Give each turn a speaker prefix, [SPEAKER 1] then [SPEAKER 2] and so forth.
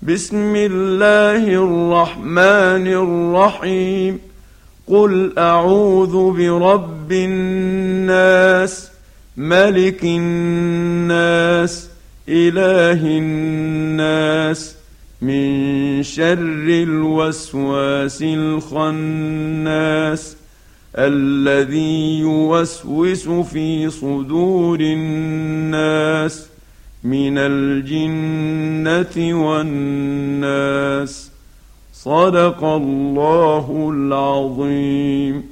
[SPEAKER 1] بسم الله الرحمن الرحيم. قل أعوذ برب الناس ملك الناس إله الناس من شر الوسواس الخناس الذي يوسوس في صدور الناس من الجنة والناس. صدق الله العظيم.